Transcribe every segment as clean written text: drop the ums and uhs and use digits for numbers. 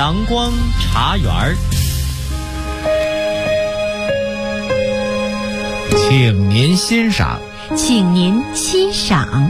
阳光茶园儿，请您欣赏。 请您欣赏。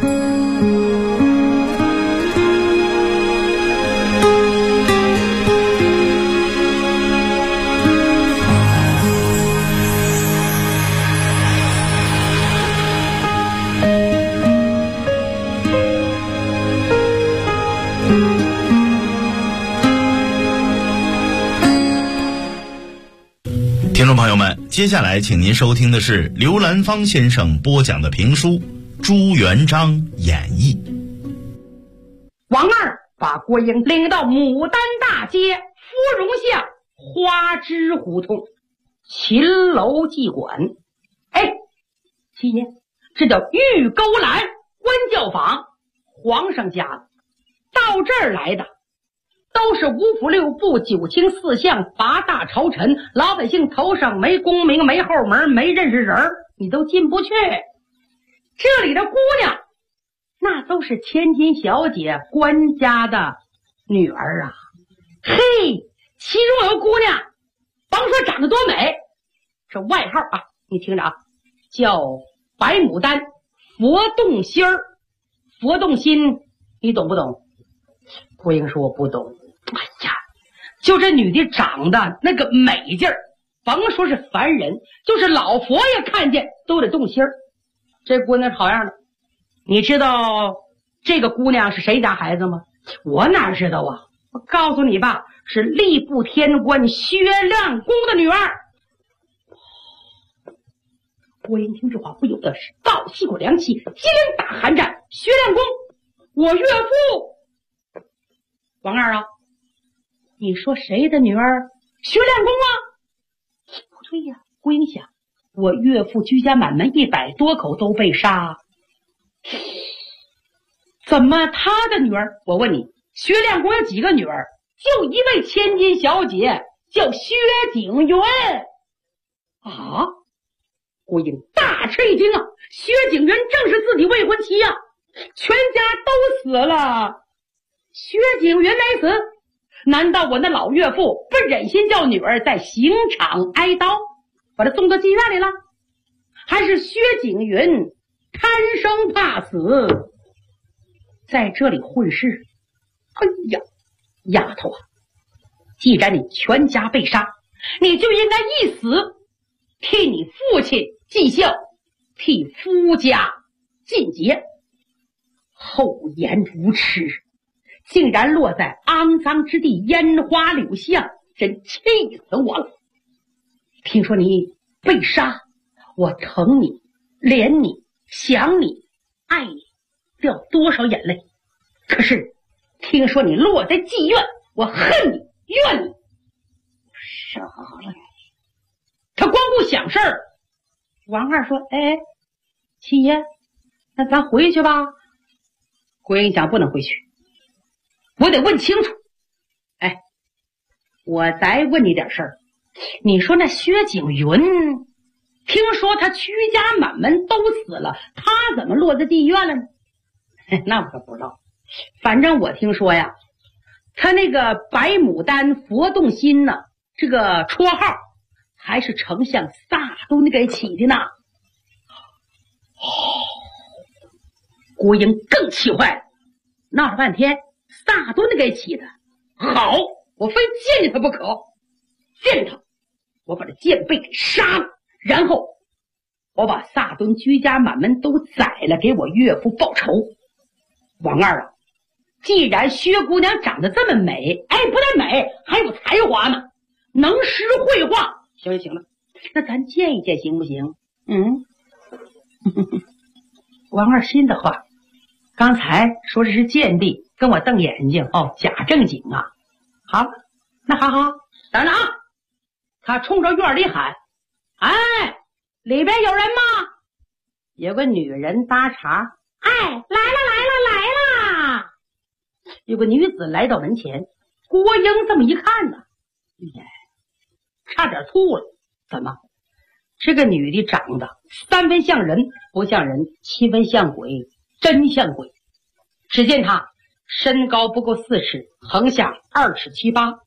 听众朋友们，接下来请您收听的是刘兰芳先生播讲的评书《朱元璋演义》。 王二把郭英领到牡丹大街芙蓉巷花枝胡同秦楼妓馆。七爷，这叫玉钩栏官教坊，皇上家的。到这儿来的都是五府六部九卿四相八大朝臣，老百姓头上没功名没后门没认识人，你都进不去。这里的姑娘那都是千金小姐官家的女儿啊。嘿，其中有个姑娘甭说长得多美，这外号啊你听着啊，叫白牡丹佛动心儿。佛动心你懂不懂？郭英说我不懂。哎呀，就这女的长得那个美劲儿，甭说是凡人，就是老佛爷看见都得动心儿。这姑娘好样的。你知道这个姑娘是谁家孩子吗？我哪知道啊，我告诉你吧，是吏部天官薛亮公的女儿。郭英听这话不由得是倒吸口凉气，激灵打寒战。薛亮公，我岳父。王二啊，你说谁的女儿？薛亮公啊？不对呀，郭英想，我岳父居家满门100多口都被杀，怎么他的女儿？我问你，薛亮公有几个女儿？就一位千金小姐，叫薛景云啊！郭英大吃一惊啊！薛景云正是自己未婚妻啊，全家都死了，薛景云没死，难道我那老岳父不忍心叫女儿在刑场挨刀，把她送到妓院里了？还是薛景云贪生怕死，在这里混事？哎呀，丫头啊，既然你全家被杀，你就应该一死，替你父亲尽孝，替夫家尽节。厚颜无耻，竟然落在肮脏之地，烟花柳巷，真气死我了。听说你被杀，我疼你怜你想你爱你，掉多少眼泪。可是听说你落在妓院，我恨你怨你。杀了你！他光顾想事儿。王二说，七爷，那咱回去吧。郭英想，不能回去，我得问清楚。我再问你点事儿。你说那薛景云，听说他居家满门都死了，他怎么落在妓院了呢？那我可不知道。反正我听说呀，他那个白牡丹佛动心呢，这个绰号还是丞相萨敦给起的呢。郭英更气坏了，闹了半天萨敦给起的。好，我非见见他不可，见他我把这贱婢给杀了，然后我把萨敦居家满门都宰了，给我岳父报仇。王二啊，既然薛姑娘长得这么美，不但美还有才华呢，能诗会画。行了，那咱见一见行不行？王二心的话，刚才说这是贱婢，跟我瞪眼睛假正经啊。好，那好，等着啊！他冲着院里喊：“里边有人吗？”有个女人搭茬：“来了！”有个女子来到门前，郭英这么一看呢，差点吐了。怎么？这个女的长得3分像人不像人，7分像鬼真像鬼。只见她身高不够4尺，横下2尺7、8，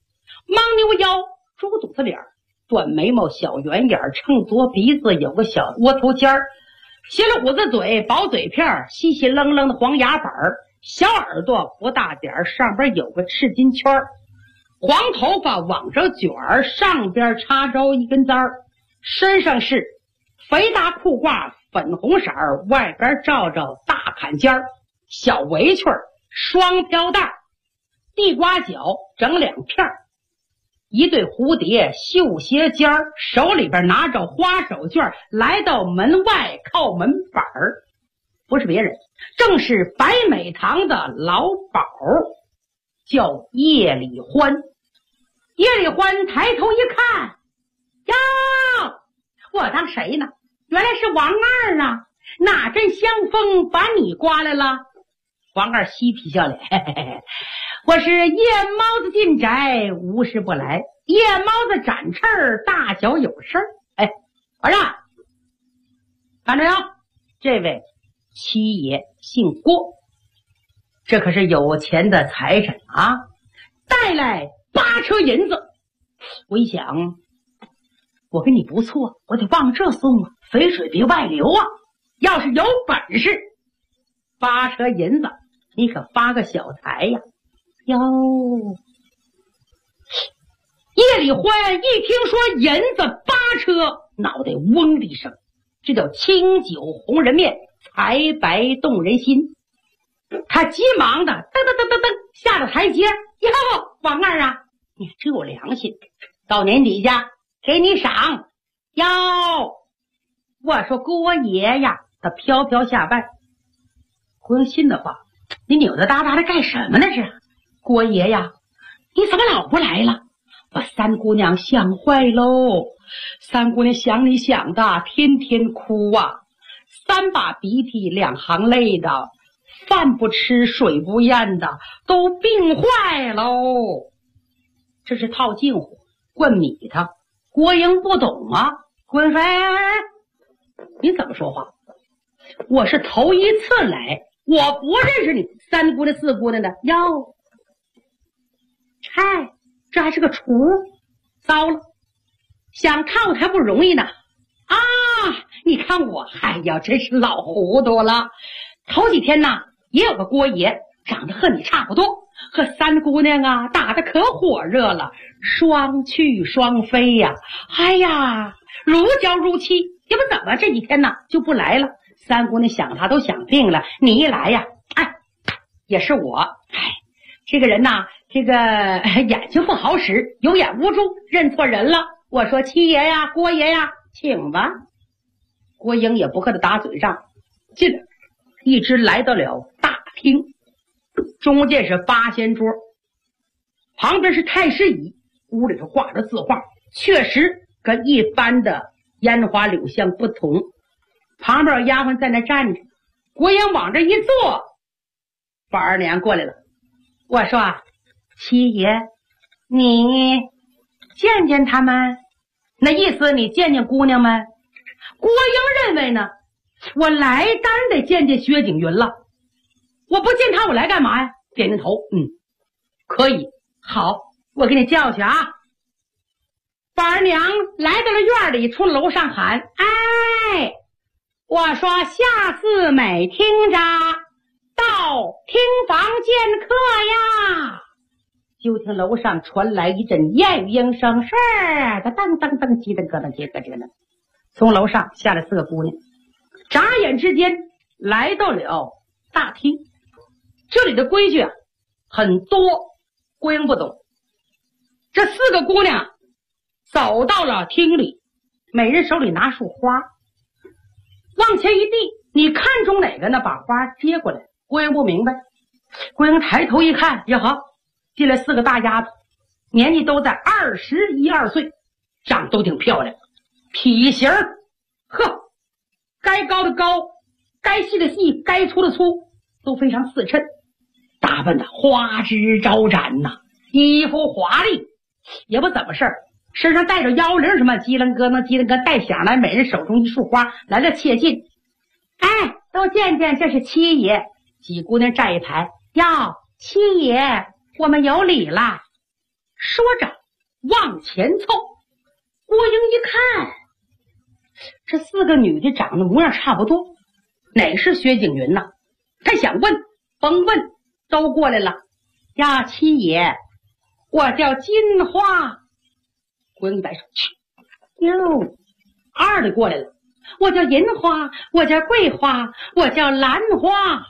牦牛腰，猪肚子脸，短眉毛，小圆眼，秤砣鼻子，有个小窝头尖儿，斜了虎子嘴，薄嘴片，稀稀愣愣的黄牙板，小耳朵不大点儿，上边有个赤金圈，黄头发往着卷儿，上边插着一根簪儿，身上是肥大裤褂，粉红色儿，外边罩着大坎肩儿，小围裙，双飘带，地瓜脚整2片，一对蝴蝶绣鞋尖儿，手里边拿着花手绢，来到门外靠门板儿，不是别人，正是白美堂的老鸨，叫叶礼欢。叶礼欢抬头一看，哟，我当谁呢？原来是王二啊！哪阵香风把你刮来了？王二嬉皮笑脸，嘿嘿嘿，我是夜猫子进宅，无事不来。夜猫子展翅儿，大脚有事儿。哎，儿啊，看着没有？这位七爷姓郭，这可是有钱的财神啊！带来8车银子。我一想，我跟你不错，我得往这送啊，肥水别外流啊！要是有本事，8车银子，你可发个小财呀！哟，叶礼欢一听说银子8车，脑袋嗡的一声，这叫清酒红人面，财白动人心。他急忙的噔噔噔噔噔下了台阶，哟，王二啊，你真有良心，到年底下给你赏。哟，我说郭爷呀，他飘飘下拜。郭英信的话，你扭着哒哒的干什么呢？是郭爷呀，你怎么老不来了？把三姑娘想坏喽！三姑娘想你想的天天哭啊，3把鼻涕2行泪的，饭不吃水不咽的，都病坏喽！这是套近乎灌米他。郭英不懂啊，郭英说：“哎，你怎么说话？我是头一次来，我不认识你3姑娘4姑娘的。哟，嗨，这还是个厨，糟了，想看我还不容易呢。啊，你看我，哎呀，真是老糊涂了。头几天呢，也有个郭爷，长得和你差不多，和3姑娘啊打得可火热了，双去双飞呀，哎呀，如胶如漆。也不怎么这几天呢就不来了。3姑娘想他都想病了，你一来呀，哎，也是我，哎，这个人呐，这个眼睛不好使，有眼无珠，认错人了。我说七爷呀，郭爷呀，请吧。郭英也不和他打嘴仗，进来，一直来到了大厅，中间是8仙桌，旁边是太师椅，屋里头画着字画，确实跟一般的烟花柳巷不同。旁边有丫鬟在那站着，郭英往这一坐，宝二娘过来了。我说七爷，你见见他们，那意思你见见姑娘们。郭英认为呢，我来当然得见见薛景云了，我不见他我来干嘛呀？点点头，可以，好，我给你叫去啊。宝二娘来到了院里，冲楼上喊：哎，我说下次每听着到厅房见客呀。就听楼上传来一阵燕语应声，是的，噔噔噔，叽噔咯噔，叽咯吱噔。从楼上下来4个姑娘，眨眼之间来到了大厅。这里的规矩啊很多，郭英不懂。这4个姑娘走到了厅里，每人手里拿束花，往前一递，你看中哪个呢？把花接过来。郭英不明白，郭英抬头一看，呀好，进来4个大丫头，年纪都在21、22岁，长都挺漂亮，体型呵，该高的高，该细的细，该粗的粗，都非常四称，打扮的花枝招展呐，衣服华丽，也不怎么事儿，身上带着腰铃什么，叽楞咯楞叽楞咯带响来，每人手中一束花，来了切近。哎，都见见，这是七爷。几姑娘站一排，哟，七爷，我们有礼了。说着往前凑。郭英一看，这4个女的长得模样差不多，哪是薛景云呢？他想问，甭问，都过来了。呀，七爷，我叫金花。郭英一摆手，去，哟，二的过来了。我叫银花，我叫桂花，我叫兰花。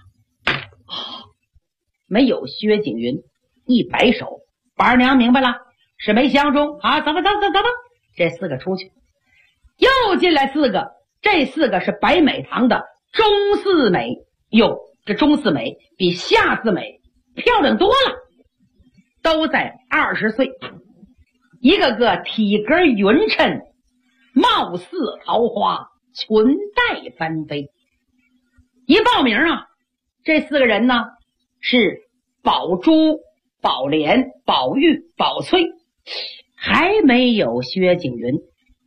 没有薛景云，一摆手，板儿娘明白了，是没相中啊！走吧，这4个出去，又进来4个，这4个是白美堂的中四美。哟，这中四美比下四美漂亮多了，都在20岁，一个个体格匀称，貌似桃花，裙带翻飞。一报名啊，这4个人呢是宝珠、宝莲、宝玉、宝翠，还没有薛景云。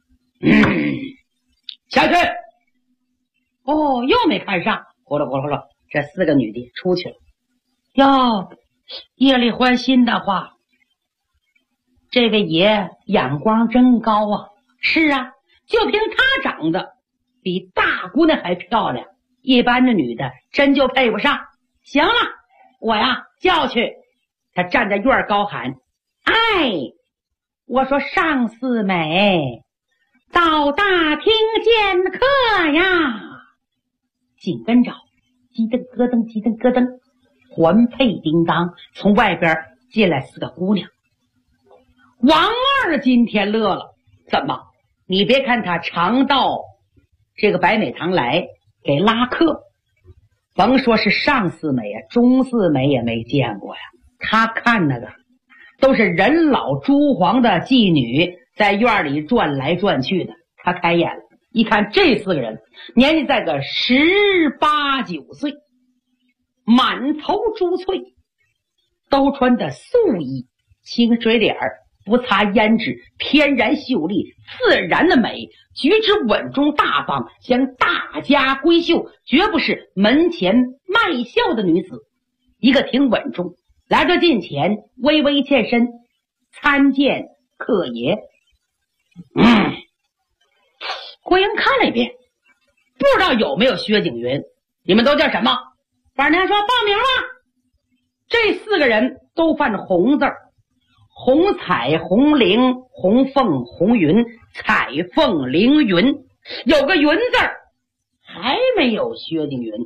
下去。哦，又没看上，呼噜呼噜呼噜，这4个女的出去了。哟，叶丽欢心的话，这位爷眼光真高啊！是啊，就凭她长得比大姑娘还漂亮，一般的女的真就配不上。行了，我呀叫去。他站在院儿高喊：哎，我说上四美，到大厅见客呀！紧跟着叽噔咯噔叽噔咯噔，环佩叮当，从外边进来4个姑娘。王二今天乐了，怎么？你别看他常到这个白美堂来给拉客，甭说是上四美啊，中四美也没见过呀。他看那个都是人老珠黄的妓女在院里转来转去的，他开眼了，一看这4个人年纪在个18、19岁，满头珠翠，都穿的素衣，清水脸儿，不擦胭脂，天然秀丽，自然的美，举止稳重大方，像大家闺秀，绝不是门前卖笑的女子。一个挺稳重，来到近前，微微欠身，参见客爷。郭英看了一遍，不知道有没有薛景云。你们都叫什么？板娘说报名了。这4个人都犯红字儿，红彩、红绫、红凤、红云，彩凤凌云，有个云字儿，还没有薛景云。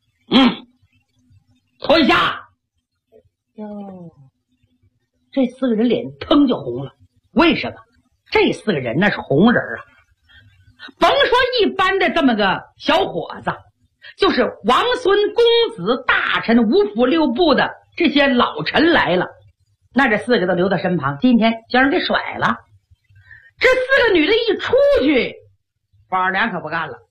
退下。哟，这4个人脸腾就红了。为什么？这4个人那是红人啊！甭说一般的这么个小伙子，就是王孙公子大臣5府6部的这些老臣来了，那这4个都留在身旁，今天将人给甩了。这4个女的一出去，板娘可不干了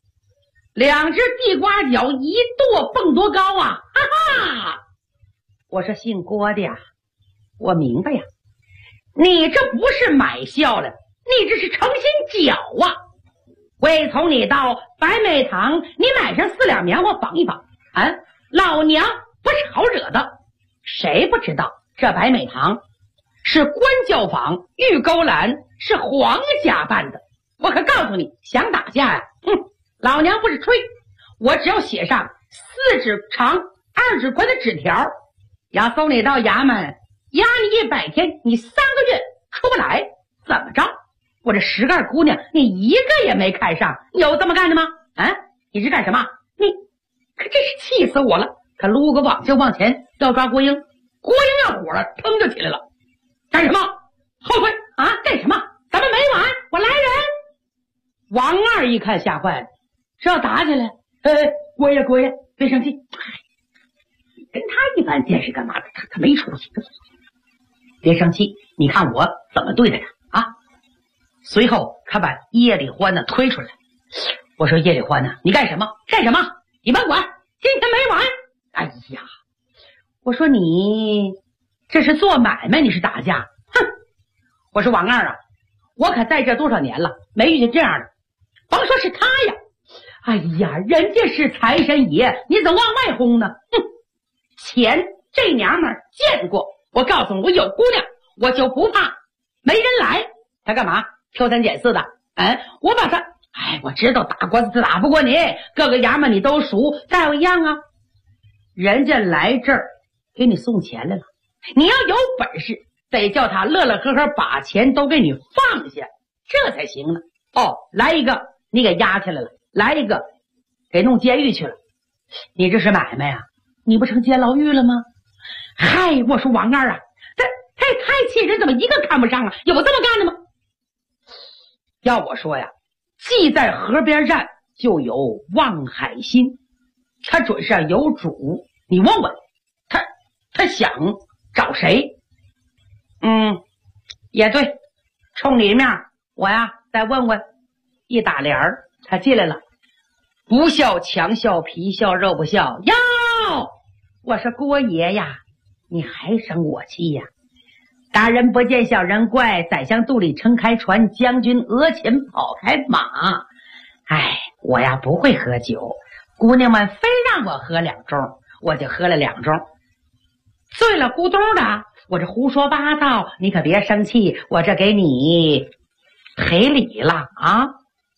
，2只地瓜脚一跺蹦多高啊！哈哈！我说姓郭的呀，我明白呀，你这不是买笑了，你这是诚心搅啊！为从你到白美堂，你买上4两棉花绑一绑啊！老娘不是好惹的，谁不知道这白美堂是官教坊，玉钩栏是皇家办的。我可告诉你，想打架呀，老娘不是吹，我只要写上4指长2指宽的纸条，要送你到衙门，压你100天，你3个月出不来，怎么着？我这10个姑娘，你一个也没看上，有这么干的吗？啊，你是干什么？你可真是气死我了！他撸个网就往前要抓郭英，郭英要火了，腾就起来了。干什么？后退啊！干什么？咱们没完！我来人！王二一看吓坏了，是要打起来。郭爷，别生气，跟他一般见识干嘛？他没出息。别生气，你看我怎么对待他啊！随后他把叶丽欢呢推出来。我说叶丽欢呢，你干什么？你甭管，今天没完！哎呀，我说你这是做买卖，你是打架？哼！我说王二啊，我可在这多少年了，没遇见这样的。甭说是他呀，哎呀，人家是财神爷，你怎么往外轰呢？钱这娘们儿见过，我告诉你，我有姑娘，我就不怕没人来，他干嘛挑三拣四的？我把他，我知道打官司打不过你，各个衙门你都熟，大夫一样啊。人家来这儿给你送钱来了，你要有本事，得叫他乐乐呵呵把钱都给你放下，这才行呢。来一个你给押起来了，来一个给弄监狱去了，你这是买卖啊？你不成监牢狱了吗？嗨，我说王二啊，他也太气人，怎么一个看不上啊？有这么干的吗？要我说呀，既在河边站，就有望海心，他准是有主。你问问他想找谁？也对，冲你面我呀再问问。一打帘儿，他进来了，不孝强笑，皮笑肉不笑。哟，我说郭爷呀，你还生我气呀？大人不见小人怪，宰相肚里撑开船，将军额前跑开马。我呀不会喝酒，姑娘们非让我喝2盅，我就喝了2盅，醉了咕咚的，我这胡说八道，你可别生气，我这给你赔礼了啊。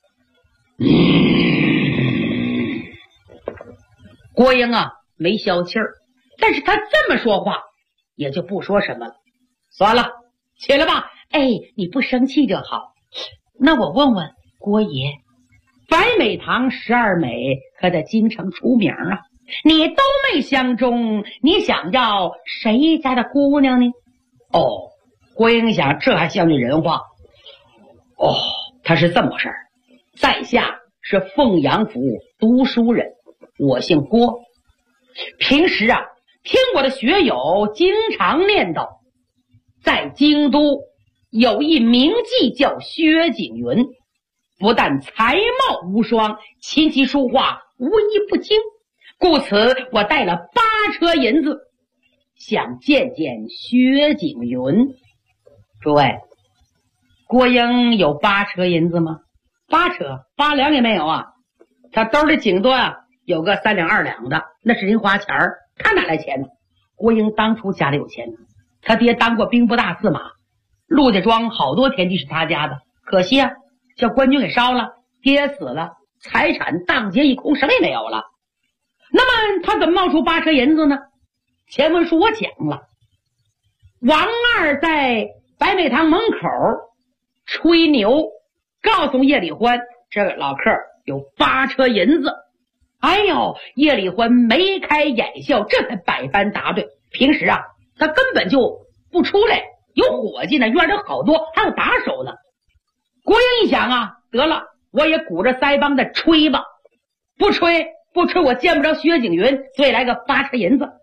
郭英啊没消气儿，但是他这么说话也就不说什么了。算了，起来吧。你不生气就好。那我问问郭爷，白美堂12美可在京城出名啊，你都没相中，你想要谁家的姑娘呢？郭英想，这还像句人话。他是这么回事儿，在下是凤阳府读书人，我姓郭。平时啊，听我的学友经常念叨，在京都有一名妓叫薛景云，不但才貌无双，琴棋书画无一不精，故此我带了8车银子，想见见薛景云。诸位，郭英有8车银子吗？8车，8两也没有啊。他兜里顶多有个3两2两的，那是人花钱儿，他哪来钱呢？郭英当初家里有钱，他爹当过兵部大司马，陆家庄好多田地是他家的，可惜啊，叫官军给烧了，爹死了，财产荡劫一空，什么也没有了。那么他怎么冒出8车银子呢？前文书我讲了，王二在白美堂门口吹牛，告诉叶礼欢这个老客有8车银子。叶礼欢眉开眼笑，这才百般答对。平时啊，他根本就不出来，有伙计呢，院里好多，还有打手呢。郭英一想啊，得了，我也鼓着腮帮子吹吧，不吹我见不着薛景云，所以来个8车银子。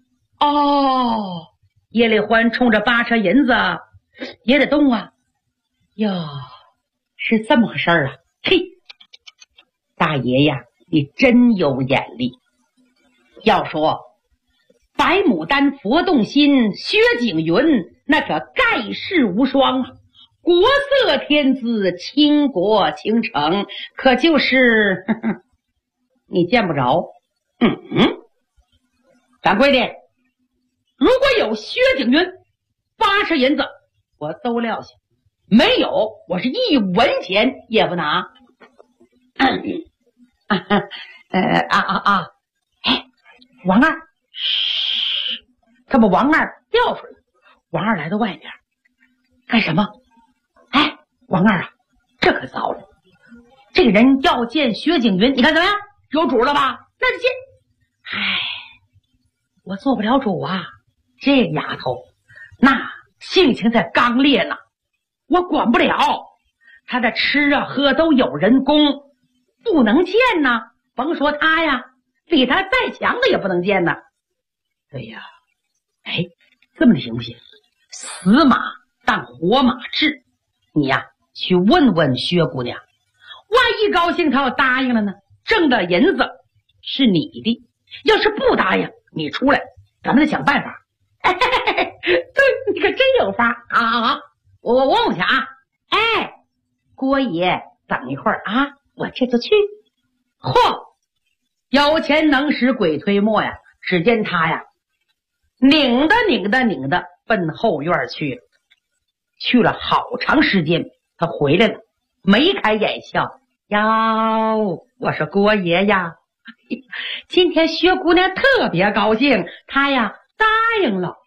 叶礼欢冲着8车银子也得动啊。是这么回事啊。大爷呀，你真有眼力。要说白牡丹佛动心，薛景云那可盖世无双啊，国色天姿，倾国倾城，可就是你见不着。掌柜的，如果有薛景云8车银子，我都撂下；没有，我是1文钱也不拿。王二，他把王二调出来。王二来到外边干什么？王二啊，这可糟了，这个人要见薛景云，你看怎么样？有主了吧？那就见。我做不了主啊，这个丫头那性情在刚烈呢，我管不了。她的吃啊喝都有人供，不能见呢。甭说他呀，比他再强的也不能见呢。对呀，这么的行不行？死马当活马治。你呀，去问问薛姑娘，万一高兴她要答应了呢？挣的银子是你的，要是不答应，你出来，咱们得想办法。对，你可真有法啊！我问问去啊。郭爷，等一会儿啊，我这就去。有钱能使鬼推磨呀！只见他呀，拧的奔后院去了。 去了好长时间，他回来了，眉开眼笑。哟，我说郭爷呀，今天薛姑娘特别高兴，她呀答应了。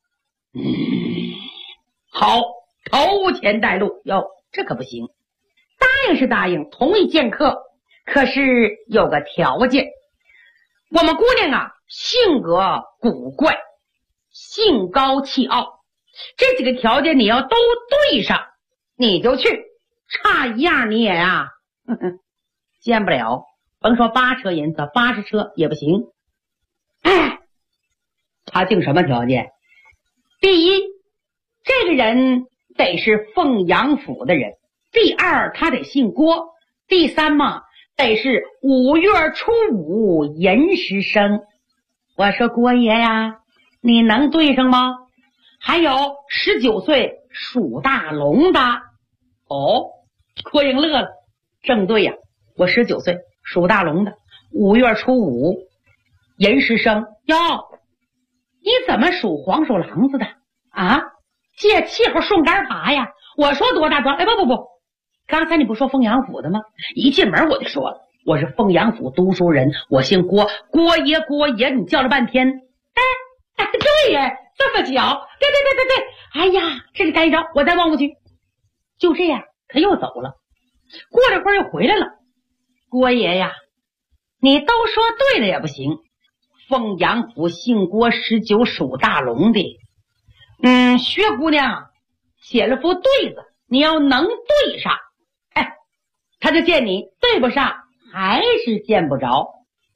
好，头前带路哟，这可不行。答应是答应，同意见客，可是有个条件。我们姑娘啊，性格古怪，性高气傲，这几个条件你要都对上，你就去。差一样你也啊，见不了。甭说8车银子，80车也不行。哎，他定什么条件？第一，这个人得是凤阳府的人；第二，他得姓郭；第三嘛，得是5月初5寅时生。我说郭爷呀，你能对上吗？还有19岁属大龙的。哦，郭英乐了，正对呀，我19岁属大龙的，5月初5寅时生。哟，你怎么属黄鼠狼子的啊？借气候顺杆爬呀？我说多大庄？哎，不，刚才你不说凤阳府的吗？一进门我就说了，我是凤阳府读书人，我姓郭，郭爷，你叫了半天。哎，对耶，这么巧，对，哎呀，这是该着，我再望过去。就这样，他又走了。过了会儿又回来了。郭爷呀，你都说对了也不行。凤阳府姓郭，19属大龙的。薛姑娘写了副对子，你要能对上，哎，他就见你；对不上，还是见不着。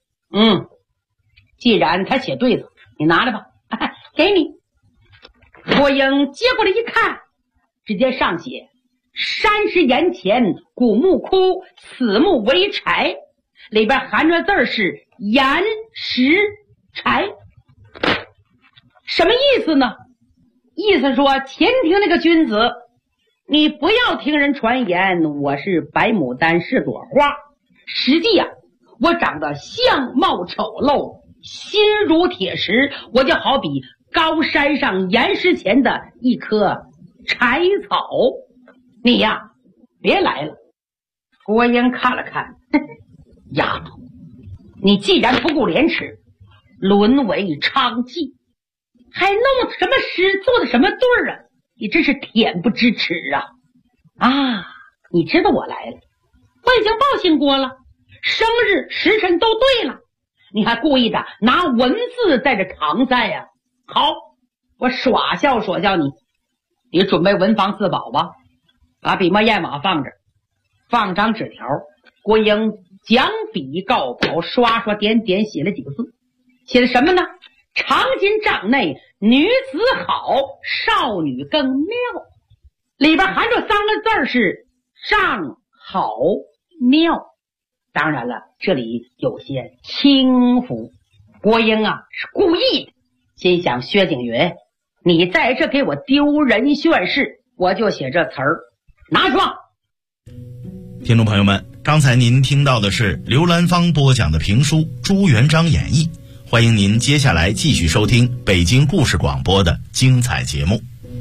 既然他写对子，你拿来吧，给你。郭英接过来一看，直接上写：山石岩前古木枯，此木为柴。里边含着字儿是岩石柴。什么意思呢？意思说前庭那个君子，你不要听人传言我是白牡丹是朵花，实际啊，我长得相貌丑陋，心如铁石，我就好比高山上岩石前的一棵柴草。你呀，别来了。郭英看了看，丫头，你既然不顾廉耻，沦为娼妓，还弄什么诗，做的什么对儿啊？你真是恬不知耻啊！你知道我来了，我已经报信过了，生日时辰都对了，你还故意的拿文字在这搪塞呀？好，我耍笑你，你准备文房四宝吧，把笔墨砚码放这儿，放张纸条。郭英讲笔告宝，刷刷点点写了几个字，写的什么呢？长今帐内女子好，少女更妙。里边含着3个字是上好妙。当然了，这里有些轻浮。郭英啊是故意的，心想薛景云，你在这给我丢人炫事，我就写这词儿，拿去吧。 听众朋友们，刚才您听到的是刘兰芳播讲的评书《朱元璋演义》，欢迎您接下来继续收听北京故事广播的精彩节目。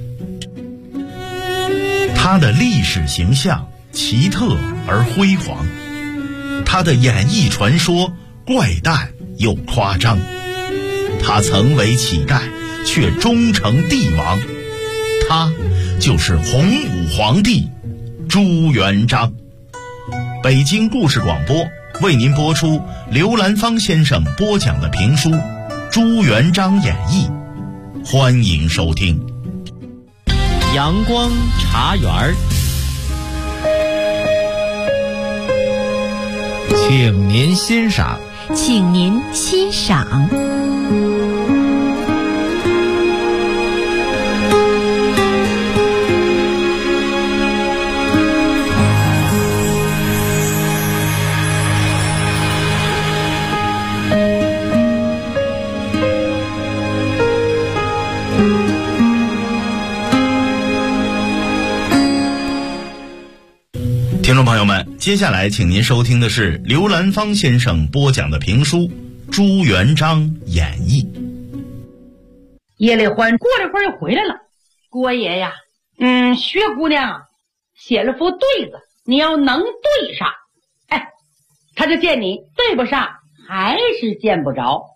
他的历史形象奇特而辉煌，他的演艺传说怪诞又夸张，他曾为乞丐却终成帝王，他就是洪武皇帝朱元璋。北京故事广播为您播出刘兰芳先生播讲的评书《朱元璋演义》，欢迎收听。 阳光茶园，请您欣赏。 请您欣赏。 听众朋友们，接下来请您收听的是刘兰芳先生播讲的评书《朱元璋演义》。 叶丽欢过了会儿又回来了。郭爷呀， 薛姑娘写了副对子，你要能对上，哎，他就见你对不上，还是见不着。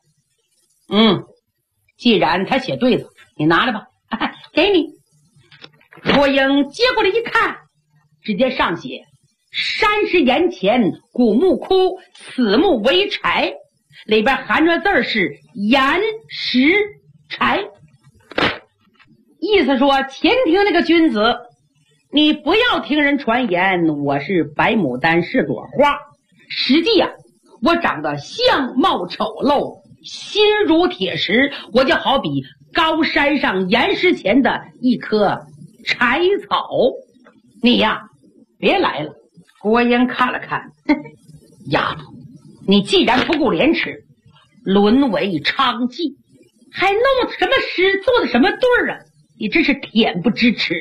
既然他写对子，你拿来吧，给你。郭英接过来一看，只见上写山石岩前古木枯，此木为柴，里边含着字是岩石柴，意思说前庭那个君子，你不要听人传言我是白牡丹是朵花，实际我长得相貌丑陋，心如铁石，我就好比高山上岩石前的一棵柴草。你别来了。郭英看了看，丫头，你既然不顾廉耻，沦为娼妓，还弄什么诗，做的什么对儿你真是恬不知耻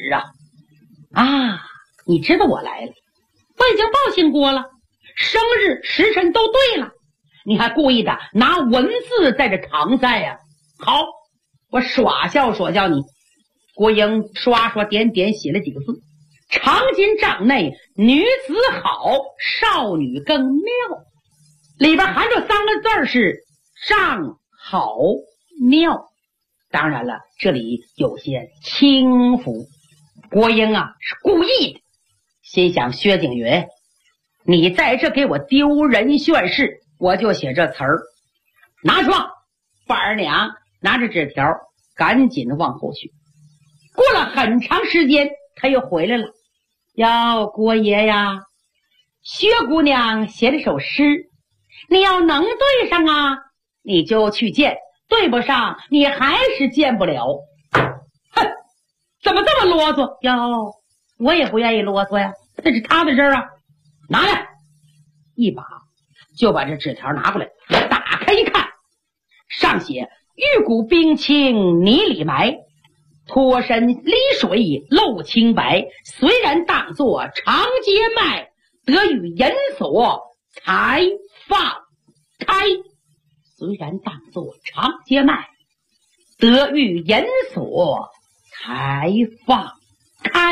你知道我来了，我已经报信过了，生日时辰都对了，你还故意的拿文字在这搪塞好，我耍笑你。郭英刷刷点点写了几个字：长今帐内女子好，少女更妙，里边含着3个字是上好妙。当然了，这里有些轻浮。郭英是故意的，心想薛景云，你在这给我丢人炫事，我就写这词儿。拿去吧。板儿娘拿着纸条赶紧往后去。过了很长时间，他又回来了。郭爷呀，薛姑娘写了首诗，你要能对上你就去见，对不上你还是见不了。哼，怎么这么啰嗦？我也不愿意啰嗦呀，这是他的事儿拿来。一把就把这纸条拿过来，打开一看，上写玉骨冰清泥里埋，脱身离水露清白，虽然当作长街卖，得与银锁才放开。虽然当作长街卖，得与银锁才放开。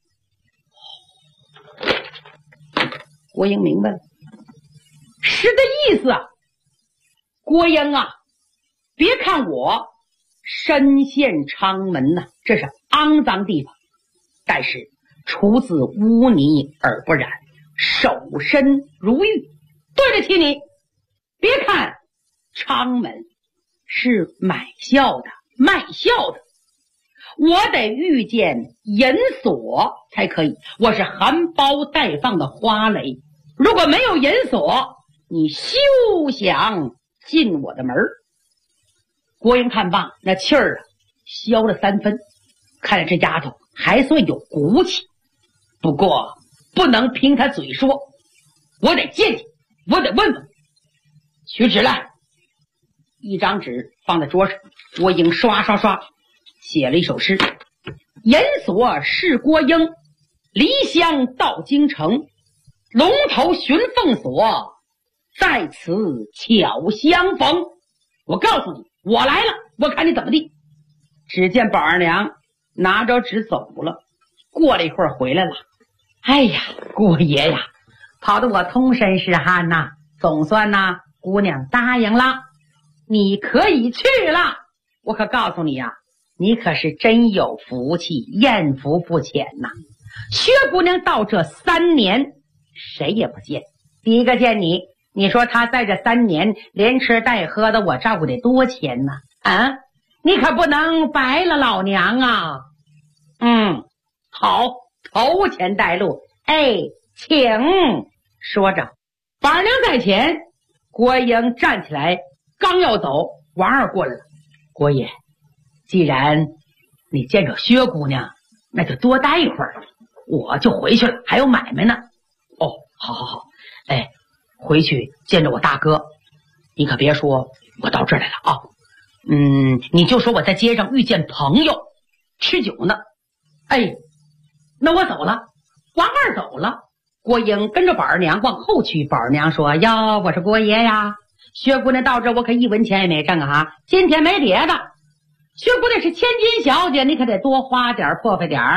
郭英明白了诗的意思郭英别看我身陷昌门这是肮脏地方，但是出自污泥而不染，守身如玉，对得起你。别看昌门是买笑的卖笑的，我得遇见银锁才可以，我是含苞待放的花蕾，如果没有银锁，你休想进我的门。郭英看罢，那气儿消了3分，看来这丫头还算有骨气，不过不能凭她嘴说，我得见见，我得问问。取纸来。一张纸放在桌上，郭英刷刷刷写了一首诗：银锁是郭英，离乡到京城，龙头寻凤锁，在此巧相逢。我告诉你，我来了，我看你怎么地。只见宝二娘拿着纸走了，过了一会儿回来了。哎呀，郭爷呀，跑得我通身是汗总算姑娘答应了，你可以去了。我可告诉你你可是真有福气，艳福不浅薛姑娘到这3年谁也不见，第一个见你，你说她在这3年连吃带喝的，我照顾得多钱你可不能白了老娘好，头前带路。请。说着板娘在前，郭英站起来刚要走，王二过来了。郭爷，既然你见着薛姑娘，那就多待一会儿，我就回去了，还有买卖呢。好，回去见着我大哥，你可别说我到这儿来了你就说我在街上遇见朋友吃酒呢。那我走了。王二走了，郭英跟着宝二娘往后去。宝二娘说：我是郭爷呀，薛姑娘到这我可1文钱也没挣今天没别的，薛姑娘是千金小姐，你可得多花点破费点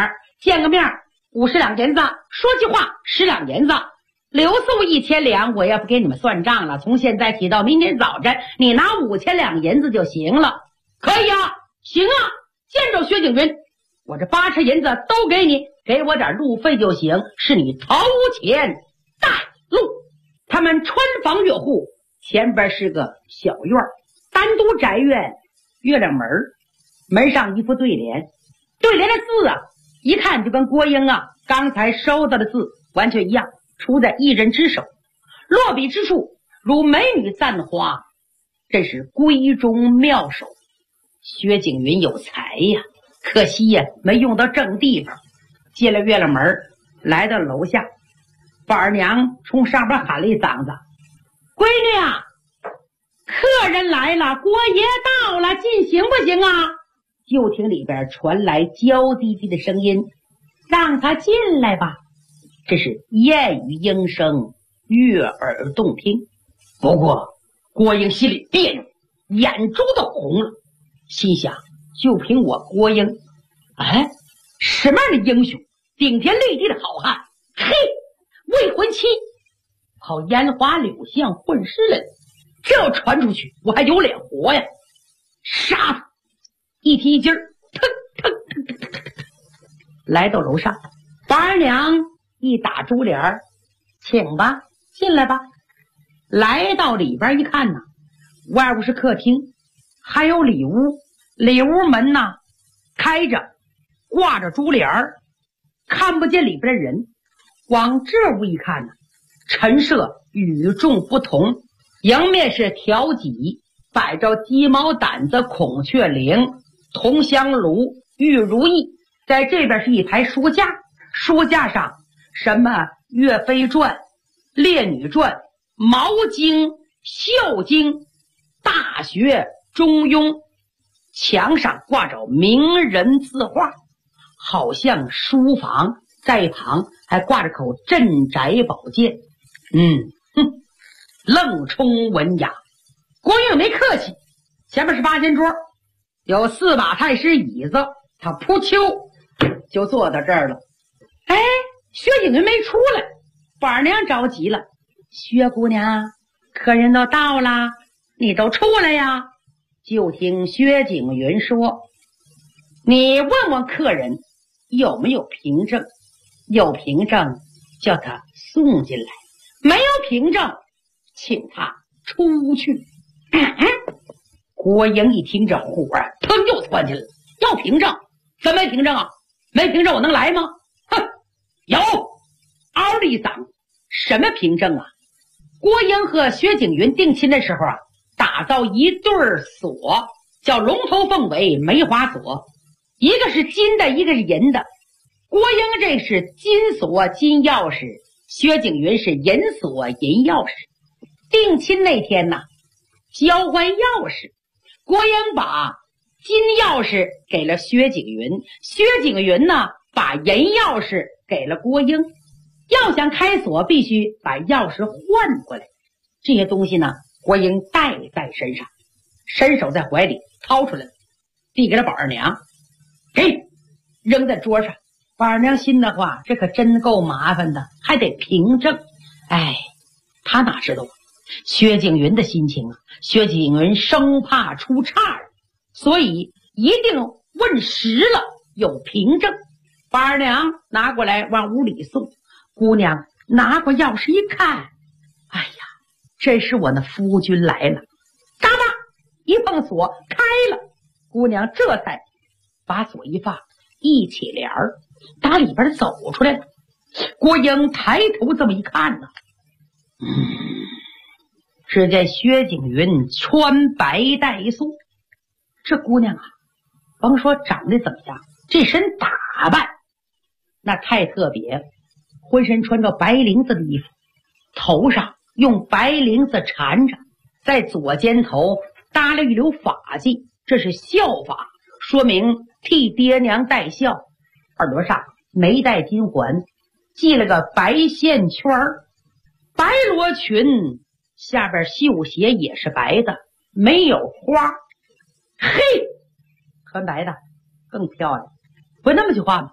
见个面50两银子，说句话10两银子，留宿1000两，我也不给你们算账了。从现在起到明天早晨，你拿5000两银子就行了。可以啊，行啊，见着薛景云，我这8车银子都给你，给我点路费就行，是你头钱带路。他们穿房越户，前边是个小院，单独宅院，月亮门，门上一副对联，对联的字啊，一看就跟郭英啊刚才收到的字完全一样，出在一人之手，落笔之处如美女簪花，真是闺中妙手。薛景云有才呀，可惜呀没用到正地方。进了月亮门，来到楼下，板儿娘冲上边喊了一嗓子：“闺女啊，客人来了，郭爷到了，进行不行啊？”就听里边传来娇滴滴的声音：“让他进来吧。”这是燕语莺声，悦耳动听。不过郭英心里别扭，眼珠都红了，心想：就凭我郭英，哎，什么样的英雄，顶天立地的好汉，嘿，未婚妻跑烟花柳巷混世了，这要传出去，我还有脸活呀？杀他！一提一筋儿，腾腾腾腾腾腾，来到楼上，板儿娘一打珠帘，请吧，进来吧。来到里边一看呢，外屋是客厅，还有里屋，里屋门呢开着，挂着珠帘，看不见里边的人。往这屋一看呢，陈设与众不同，迎面是条几，摆着鸡毛掸子、孔雀翎、铜香炉、玉如意。在这边是一排书架，书架上什么岳飞传、烈女传、毛经、孝经、大学、中庸，墙上挂着名人字画，好像书房，在一旁还挂着口镇宅宝剑。愣充文雅。郭英没客气，前面是八仙桌，有4把太师椅子，他扑丘就坐到这儿了。哎，薛景云没出来，板娘着急了：“薛姑娘，客人都到了，你都出来呀。”就听薛景云说：“你问问客人有没有凭证，有凭证叫他送进来，没有凭证请他出去。”郭英一听这火啊，腾就窜起来了。要凭证？怎么没凭证啊？没凭证我能来吗？哼，有！嗷的一嗓，什么凭证啊？郭英和薛景云定亲的时候啊，打造一对锁，叫龙头凤尾梅花锁，一个是金的，一个是银的。郭英这是金锁金钥匙，薛景云是银锁银钥匙。定亲那天呢，交换钥匙，郭英把金钥匙给了薛景云，薛景云呢把银钥匙给了郭英。要想开锁，必须把钥匙换过来。这些东西呢，郭英带在身上，伸手在怀里掏出来，递给了宝二娘，给扔在桌上。宝二娘心的话，这可真够麻烦的，还得凭证。哎，他哪知道薛景云的心情啊？薛景云生怕出岔儿，所以一定问实了，有凭证。宝二娘拿过来往屋里送。姑娘拿过钥匙一看，哎呀，这是我那夫君来了。嘎巴一碰锁开了，姑娘这才把锁一放，一起帘儿打里边走出来了。郭英抬头这么一看呢，只见薛景云穿白带素。这姑娘啊，甭说长得怎么样，这身打扮那太特别了，浑身穿着白绫子的衣服，头上用白绫子缠着，在左肩头搭了一绺发髻，这是孝发，说明替爹娘带孝。耳朵上没戴金环，系了个白线圈，白罗裙，下边绣鞋也是白的，没有花。嘿，穿白的更漂亮。不那么句话吗？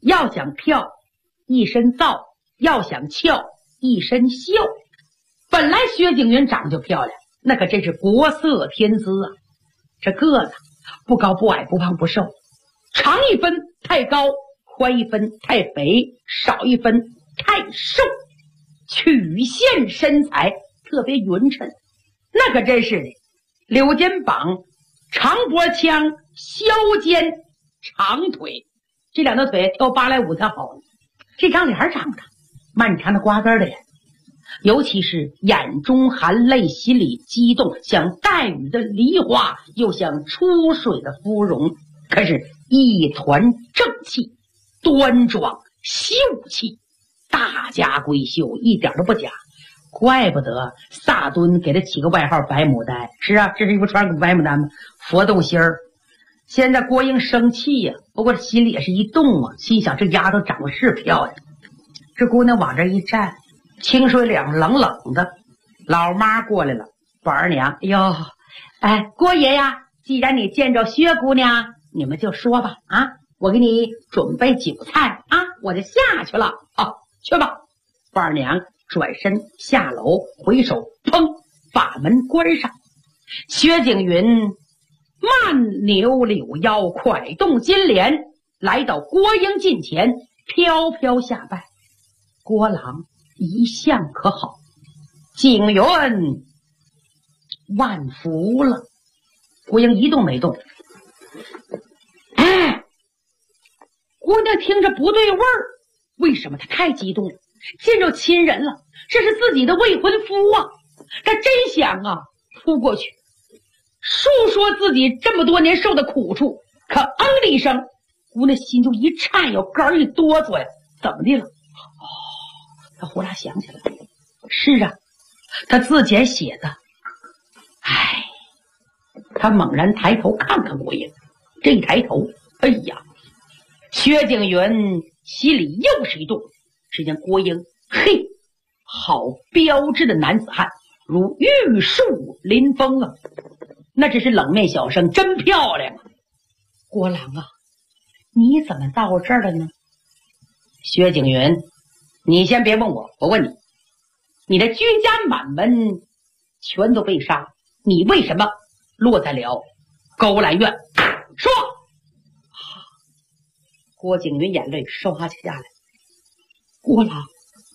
要想漂，一身皂；要想俏，一身秀。本来薛景云长就漂亮，那可真是国色天姿啊！这个子不高不矮不胖不瘦，长一分太高，宽一分太肥，少一分太瘦，曲线身材特别匀称，那可真是的，溜肩膀，长脖腔，削肩，长腿，这两条腿挑8来5才好呢。这张脸长得漫长的瓜子脸，尤其是眼中含泪，心里激动，像带雨的梨花，又像出水的芙蓉，可是一团正气，端庄秀气，大家闺秀，一点都不假。怪不得萨敦给他起个外号白牡丹。是啊，这是一不穿个白牡丹吗？佛动心儿。现在郭英生气呀，不过心里也是一动啊，心想这丫头长得是漂亮。这姑娘往这一站，清水脸冷冷的。老妈过来了，宝儿娘，哎呦，哎，郭爷呀，既然你见着薛姑娘，你们就说吧啊，我给你准备酒菜啊，我就下去了啊，去吧。宝儿娘转身下楼，回手砰把门关上。薛景云慢扭柳腰，快动金莲，来到郭英近前，飘飘下拜。郭郎一向可好？景云万福了。郭英一动没动。哎，姑娘听着不对味儿，为什么她太激动了？见着亲人了，这是自己的未婚夫啊！她真想啊扑过去述说自己这么多年受的苦处，可的一声，姑娘心就一颤悠，肝一哆嗦呀，怎么的了？哦，她忽然想起来，是啊，她自己写的。唉，她猛然抬头看看郭英，这一抬头，哎呀，薛景云心里又是一动。只见郭英，嘿，好标致的男子汉，如玉树临风啊！那只是冷面小生，真漂亮啊！郭郎啊，你怎么到这儿了呢？薛景云，你先别问我，我问你，你的居家满门全都被杀，你为什么落在了勾栏院？说！郭景云眼泪刷下来。郭郎，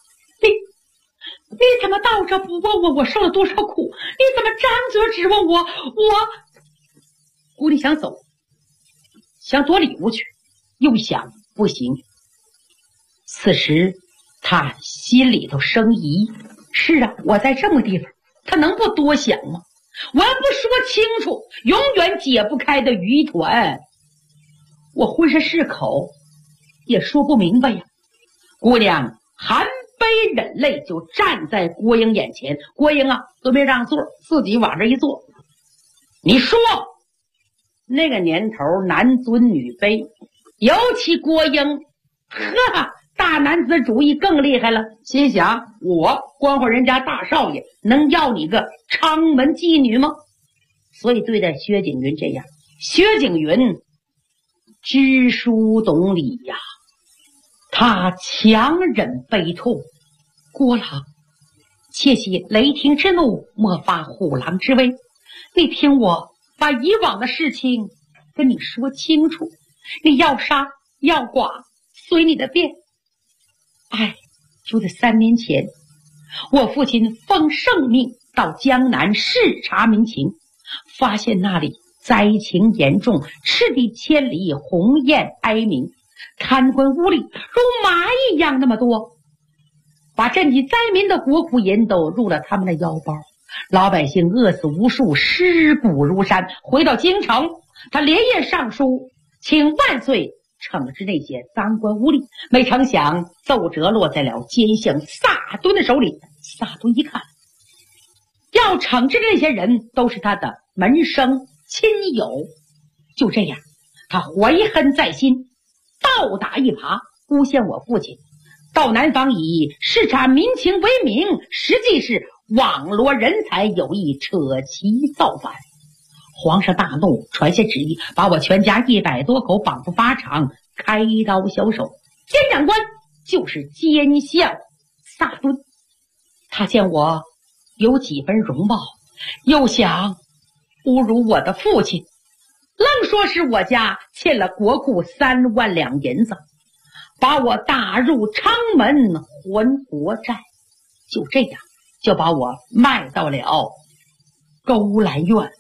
你怎么到这不问我受了多少苦？你怎么张嘴指问我？姑娘想走，想躲礼物去，又想不行。此时他心里头生疑。是啊，我在这么地方，他能不多想吗？我要不说清楚，永远解不开的谜团，我浑身是口也说不明白呀。姑娘含悲忍泪就站在郭英眼前，郭英啊都没让座，自己往这一坐。你说那个年头男尊女卑，尤其郭英，大男子主义更厉害了，心想我光辉人家大少爷能要你个昌门妓女吗？所以对待薛景云这样，薛景云知书懂礼呀，他强忍悲痛。郭郎，切息雷霆之怒，莫发虎狼之威。你听我把以往的事情跟你说清楚，你要杀要剐随你的便。哎，就在3年前，我父亲奉圣命到江南视察民情，发现那里灾情严重，赤地千里，鸿雁哀鸣，贪官污吏如蚂蚁一样那么多，把赈济灾民的国库银都入了他们的腰包，老百姓饿死无数，尸骨如山。回到京城，他连夜上书请万岁惩治那些赃官污吏，没成想奏折落在了奸相萨敦的手里。萨敦一看，要惩治这些人都是他的门生亲友，就这样他怀恨在心，倒打一耙，诬陷我父亲到南方以视察民情为名，实际是网罗人才，有意扯旗造反。皇上大怒，传下旨意，把我全家100多口绑赴法场，开刀销售。 监长官就是奸相萨敦。他见我有几分容貌，又想侮辱我的父亲，愣说是我家欠了国库3万两银子，把我打入昌门还国债。就这样就把我卖到了勾栏院。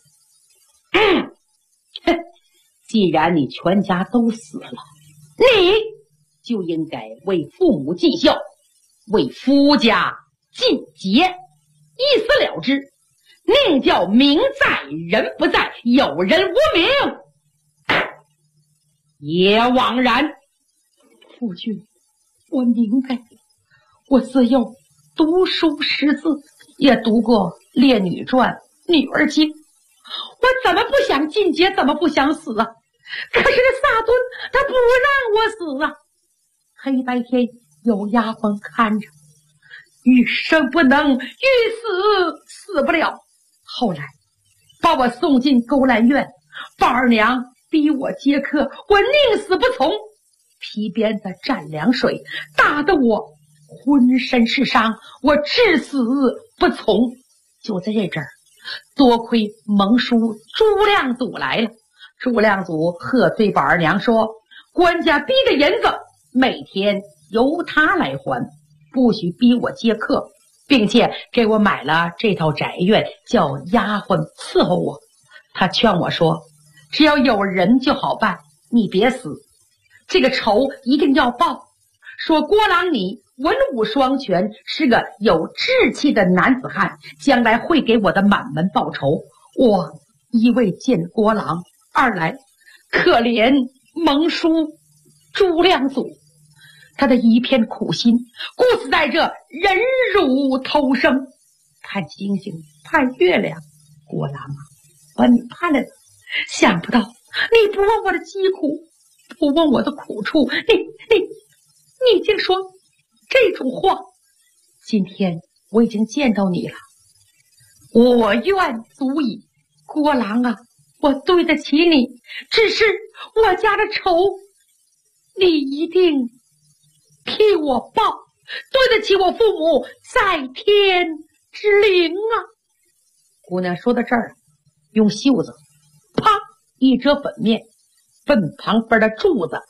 既然你全家都死了，你就应该为父母尽孝，为夫家尽节，一死了之，宁叫名在人不在，有人无名也枉然。夫君，我明白了，我自幼读书识字，也读过《列女传》《女儿经》，我怎么不想尽节，怎么不想死啊？可是这萨敦他不让我死啊！黑白天有丫鬟看着，欲生不能，欲死死不了。后来把我送进勾栏院，宝二娘逼我接客，我宁死不从，皮鞭子蘸凉水，打得我浑身是伤，我至死不从。就在这阵儿，多亏蒙叔朱亮祖来了。朱亮祖喝退宝二娘说，官家逼的银子每天由他来还，不许逼我接客，并且给我买了这套宅院，叫丫鬟伺候我。他劝我说，只要有人就好办，你别死，这个仇一定要报。说郭郎你文武双全，是个有志气的男子汉，将来会给我的满门报仇。我一为见郭郎，二来可怜蒙叔朱亮祖，他的一片苦心，故死在这忍辱偷生。盼星星盼月亮，郭郎啊，把你盼来了，想不到你不问我的疾苦，不问我的苦处，你竟说这种话。今天我已经见到你了，我愿足矣。郭郎啊，我对得起你，只是我家的仇你一定替我报，对得起我父母在天之灵啊。姑娘说到这儿，用袖子啪一遮粉面，粉旁边的柱子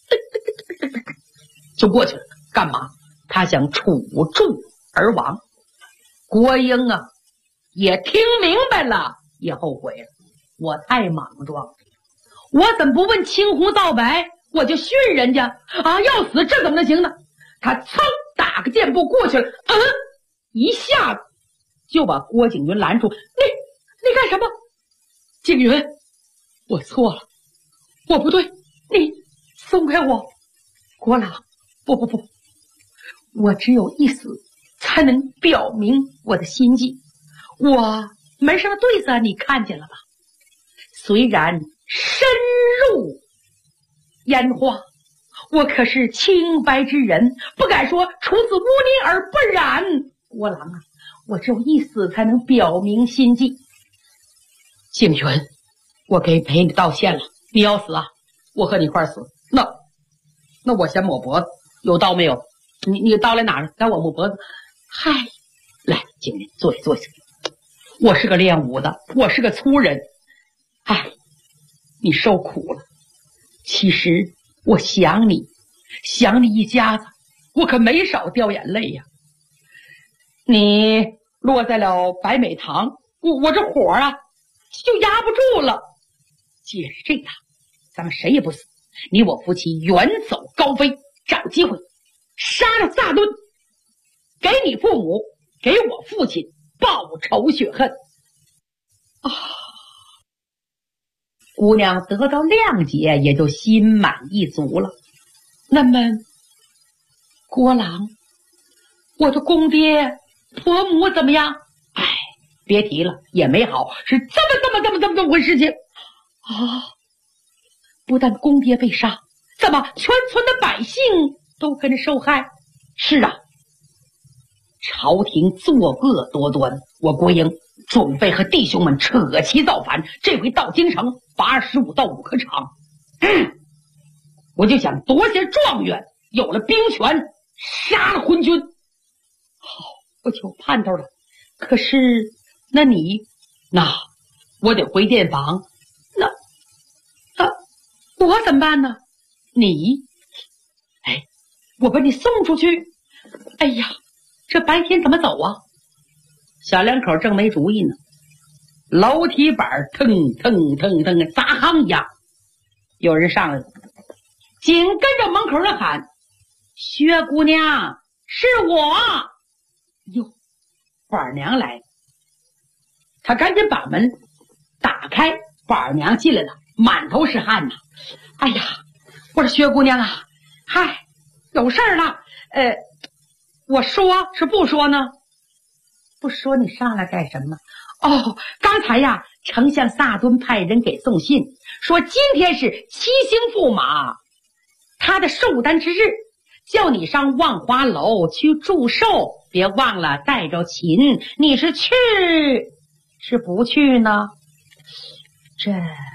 就过去了。干嘛？他想杵柱而亡。国英啊也听明白了，也后悔了，我太莽撞了，我怎么不问青红皂白我就训人家啊？要死这怎么能行呢？他噌打个箭步过去了，一下子就把郭景云拦住。你干什么？景云，我错了，我不对，你松开我。郭郎，不，我只有一死才能表明我的心迹。我门上的对子你看见了吧？虽然深入烟花，我可是清白之人，不敢说处死污泥而不染。郭郎啊，我只有一死才能表明心迹。景云，我给陪你道歉了，你要死啊，我和你一块死。那我先抹脖子，有刀没有？你刀来哪儿？来我抹脖子。嗨，来，景云，坐下。我是个练武的，我是个粗人。你受苦了。其实我想你一家子，我可没少掉眼泪呀。你落在了白美堂，我这火啊就压不住了。既然是这样，咱们谁也不死，你我夫妻远走高飞，找机会杀了萨敦，给你父母，给我父亲报仇雪恨啊！姑娘得到谅解，也就心满意足了。那么郭郎，我的公爹婆母怎么样？别提了，也没好，是这么回事情啊！不但公爹被杀，怎么全村的百姓都跟着受害？是啊，朝廷作恶多端，我郭英准备和弟兄们扯旗造反，这回到京城85道武科场，我就想夺些状元， 有了兵权，杀了昏君。好，我就盼头了。可是，那我得回殿房，我怎么办呢？我把你送出去。哎呀，这白天怎么走啊？小两口正没主意呢，楼梯板腾腾腾腾砸夯一样，有人上来了，紧跟着门口人喊：“薛姑娘，是我！”哟，板儿娘来了。他赶紧把门打开，板儿娘进来了，满头是汗呐。哎呀，我说薛姑娘啊，嗨，有事儿了。我说是不说呢？不说你上来干什么？哦，刚才呀，丞相萨敦派人给送信，说今天是七星驸马他的寿诞之日，叫你上万花楼去祝寿，别忘了带着琴。你是去是不去呢？这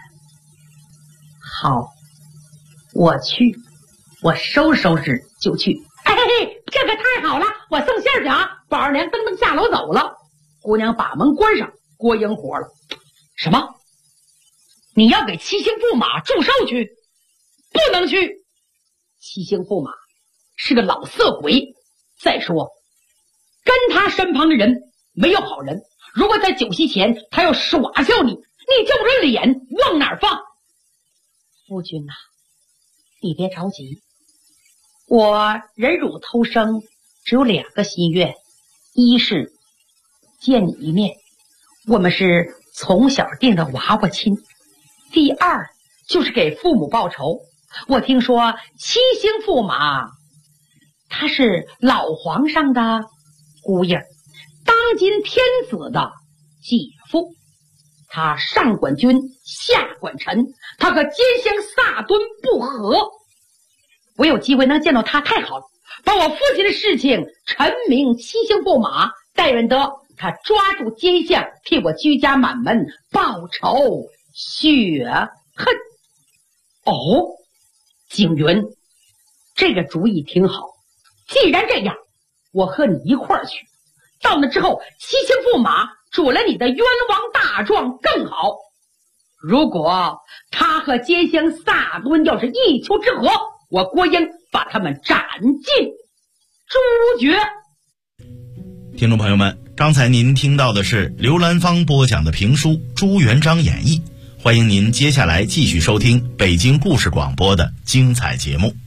好，我去，我收拾收拾就去。这可太好了，我送信去啊！宝二娘噔噔下楼走了，姑娘把门关上。郭英火了，什么？你要给七星驸马祝寿去？不能去！七星驸马是个老色鬼，再说跟他身旁的人没有好人，如果在酒席前他要耍笑你，你就这脸往哪儿放？夫君呐，你别着急，我忍辱偷生只有2个心愿，一是见你一面，我们是从小定的娃娃亲；第二就是给父母报仇。我听说七星驸马他是老皇上的姑爷，当今天子的姐夫，他上管军下管臣，他和奸相萨敦不和，我有机会能见到他太好了，把我父亲的事情陈明七星驸马，但愿得他抓住奸相，替我居家满门报仇雪恨。哦，景云，这个主意挺好。既然这样，我和你一块儿去。到那之后，七星驸马主了你的冤枉大状更好。如果他和奸相萨敦要是一丘之貉，我郭英把他们斩尽诛绝。 听众朋友们，刚才您听到的是刘兰芳播讲的评书《朱元璋演义》，欢迎您接下来继续收听北京故事广播的精彩节目。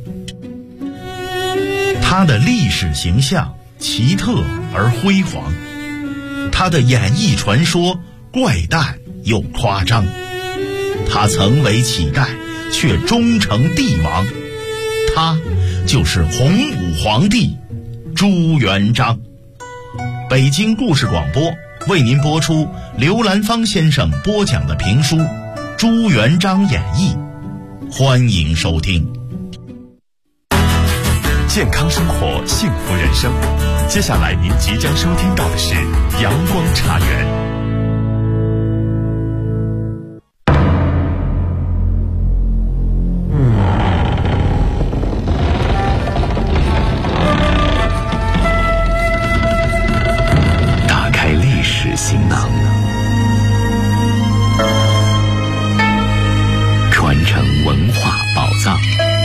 他的历史形象奇特而辉煌，他的演绎传说怪诞又夸张，他曾为乞丐却终成帝王，他就是洪武皇帝朱元璋。北京故事广播为您播出刘兰芳先生播讲的评书《朱元璋演义》，欢迎收听。 健康生活，幸福人生。接下来您即将收听到的是阳光茶园。打开历史行囊，传承文化宝藏。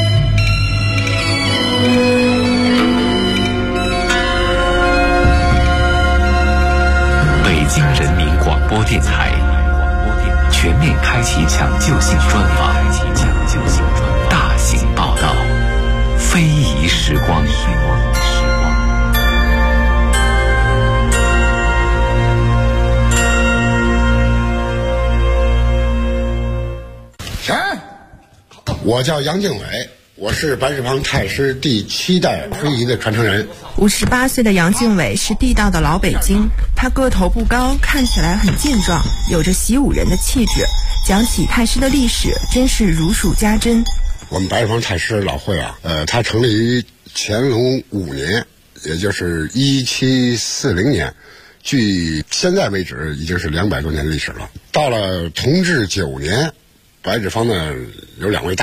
北京人民广播电台全面开启抢救性专访，大型报道，非遗时光。 我叫杨敬伟，我是白石坊太师第7代非遗的传承人。 58岁的杨敬伟是地道的老北京，他个头不高，看起来很健壮，有着习武人的气质。讲起太师的历史，真是如数家珍。 我们白石坊太师老会啊，它成立于乾隆5年，也就是1740年，距现在为止已经是200多年历史了。到了同治9年，白石坊呢有2位大户，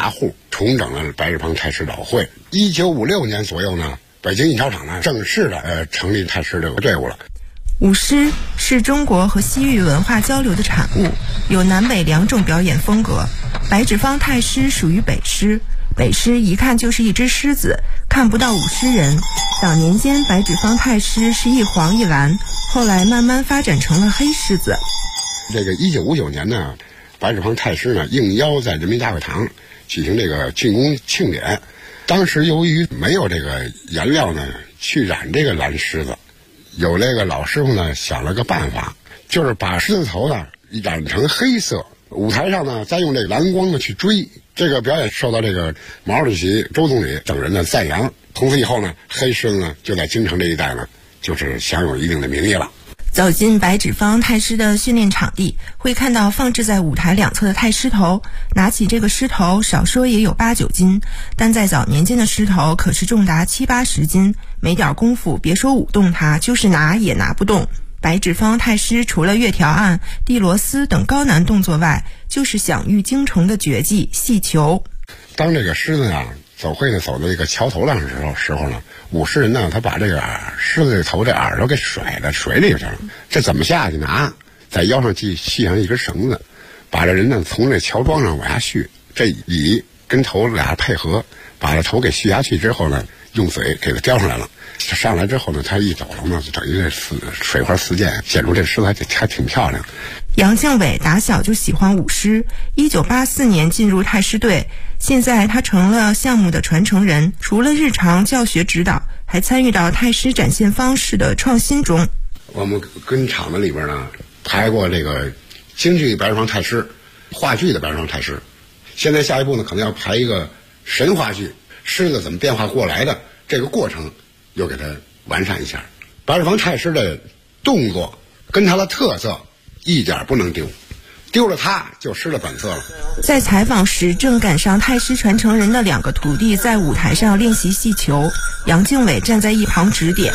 重整了白纸坊太师老会。1956年左右呢，北京印钞厂呢正式的成立太师这个队伍了。 舞狮是中国和西域文化交流的产物，有南北两种表演风格。白纸坊太师属于北狮，北狮一看就是一只狮子，看不到舞狮人。早年间白纸坊太师是一黄一蓝，后来慢慢发展成了黑狮子。 这个1959年呢，白纸坊太师呢应邀在人民大会堂举行这个竣工庆典。当时由于没有这个颜料呢去染这个蓝狮子，有这个老师傅呢想了个办法，就是把狮子头呢染成黑色，舞台上呢再用这个蓝光呢去追。这个表演受到这个毛主席、周总理等人的赞扬。从此以后呢，黑狮子呢就在京城这一带呢就是享有一定的名义了。 走进白纸坊太师的训练场地，会看到放置在舞台两侧的太师头。拿起这个狮头，少说也有8、9斤，但在早年间的狮头可是重达7、80斤，没点功夫，别说舞动它，就是拿也拿不动。白纸坊太师除了月条案、地螺丝等高难动作外，就是享誉京城的绝技戏球。 当这个狮子啊走会呢走到这个桥头上的时候呢，舞狮人呢他把这个狮子的头这耳朵给甩到水里去了。这怎么下去呢？在腰上系上一根绳子，把这人呢从这桥桩上往下续，这尾跟头俩配合，把这头给续下去之后呢，用嘴给它叼上来了。上来之后呢，他一走了呢，就等于这水花四溅，显出这狮子还挺漂亮。 杨靖伟打小就喜欢舞狮，1984年进入太师队，现在他成了项目的传承人，除了日常教学指导，还参与到太师展现方式的创新中。 我们跟厂子里边呢排过这个京剧白纸坊太师、话剧的白纸坊太师，现在下一步呢可能要排一个神话剧，狮子怎么变化过来的这个过程又给它完善一下。白纸坊太师的动作跟他的特色一点不能丢，丢了它就失了本色了。 在采访时，正赶上太师传承人的2个徒弟在舞台上练习戏球，杨靖伟站在一旁指点。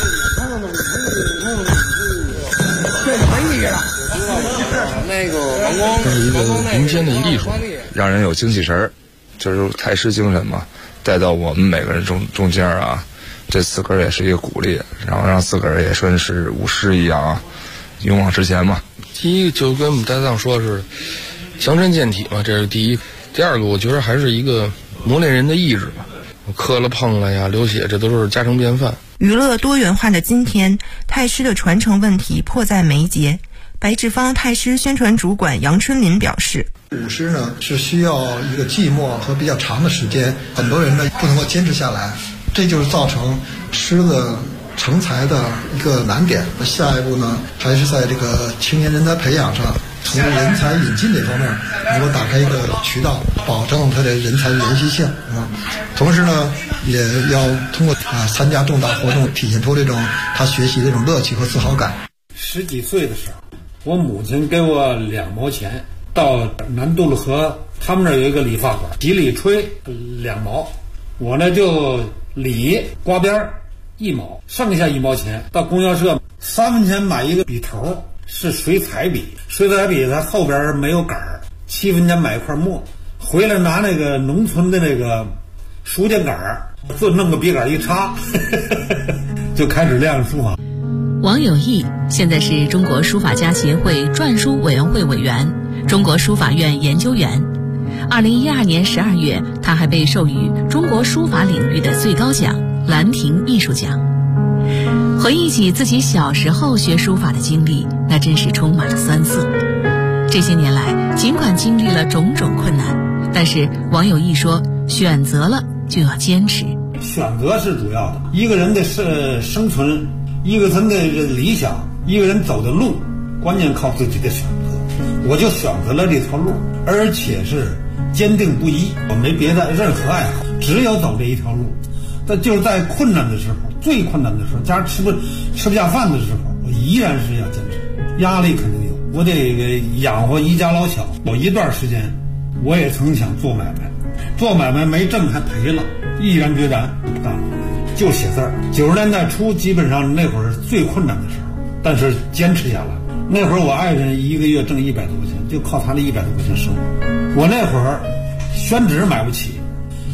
这是一个民间的艺术，让人有精气神儿，就是太师精神嘛，带到我们每个人中间啊。这自个儿也是一个鼓励，然后让自个儿也算是舞狮一样啊，勇往直前嘛。第一个就跟我们搭档说的是强身健体嘛，这是第一。第二个我觉得还是一个磨练人的意志吧，磕了碰了呀，流血，这都是家常便饭。 娱乐多元化的今天，太师的传承问题迫在眉睫。白纸坊太师宣传主管杨春林表示， 舞狮呢是需要一个寂寞和比较长的时间，很多人呢不能够坚持下来，这就是造成狮子成才的一个难点。下一步呢，还是在这个青年人才培养上，从人才引进这方面能够打开一个渠道，保证他的人才的连续性啊。同时呢，也要通过参加重大活动，体现出这种他学习的这种乐趣和自豪感。 10几岁的时候，我母亲给我2毛钱，到南渡路河，他们那儿有一个理发馆，洗理吹2毛，我呢就理刮边1毛，剩下1毛钱到供销社3分钱买一个笔头，是水彩笔，水彩笔它后边没有杆儿，7分钱买一块墨，回来拿那个农村的那个书签杆儿，就弄个笔杆一插就开始练书法。 王有义现在是中国书法家协会篆书委员会委员、中国书法院研究员。2012年12月，他还被授予中国书法领域的最高奖兰亭艺术奖。回忆起自己小时候学书法的经历，那真是充满了酸涩。这些年来，尽管经历了种种困难，但是王有义说，选择了就要坚持。 选择是主要的，一个人的生存，一个人的理想，一个人走的路，关键靠自己的选择。我就选择了这条路，而且是坚定不移，我没别的任何爱好，只有走这一条路。但就是在困难的时候，最困难的时候，家吃不下饭的时候，我依然是要坚持。压力肯定有，我得养活一家老小。有一段时间，我也曾想做买卖，做买卖没挣还赔了，毅然决然不干了，就写字儿。90年代初，基本上那会儿是最困难的时候，但是坚持下来。那会儿我爱人一个月挣100多块钱，就靠他那100多块钱生活。我那会儿宣纸买不起，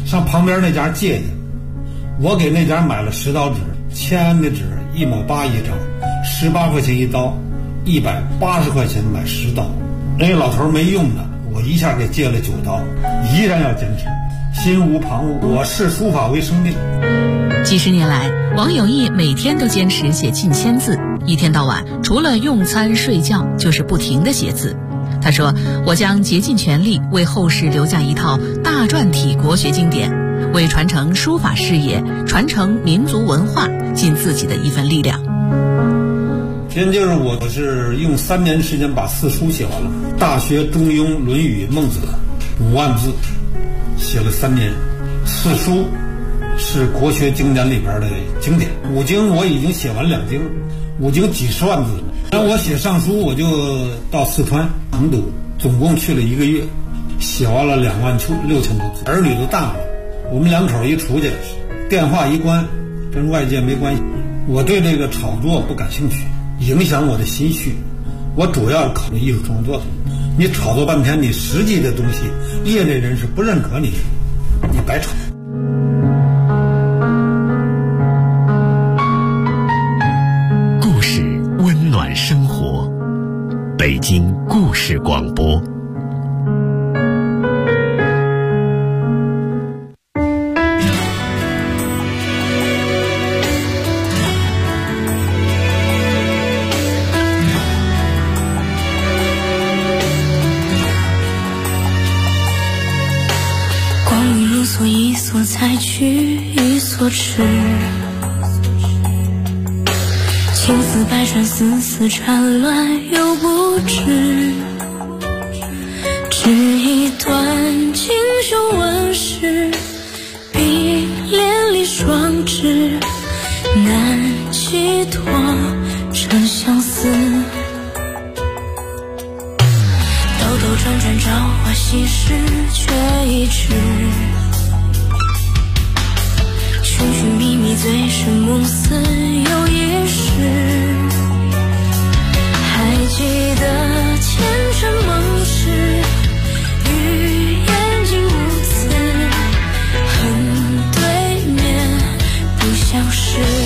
上旁边那家借去，我给那家买了10刀纸，签安的纸1毛8一张，18块钱一刀，180块钱买10刀。那个老头没用的，我一下给借了9刀，依然要坚持，心无旁骛，我视书法为生命。 几十年来，王有义每天都坚持写近1000字，一天到晚除了用餐睡觉就是不停地写字。他说：“我将竭尽全力为后世留下一套大篆体国学经典，为传承书法事业、传承民族文化尽自己的一份力量。” 先就是我是用3年时间把4书写完了，《大学》《中庸》《论语》《孟子》5万字，写了3年。4书是国学经典里边的经典，5经我已经写完2经，5经几10万字。然后我写上书，我就到四川成都，总共去了1个月，写完了26000多字。儿女都大了，我们2口一出去，电话一关，跟外界没关系。我对这个炒作不感兴趣，影响我的心绪。我主要考虑艺术创作的。你炒作半天，你实际的东西，业内人士不认可你，你白炒。 故事温暖生活，北京故事广播。 一所采取一所持，青丝百转，丝丝缠乱又不知，只一段锦绣纹饰，碧连理双枝，难寄托成相思。兜兜转转，朝花夕拾，却一迟。寻寻觅觅，醉生梦死又一世。还记得前尘梦事，与眼睛无词，恨对面不相识。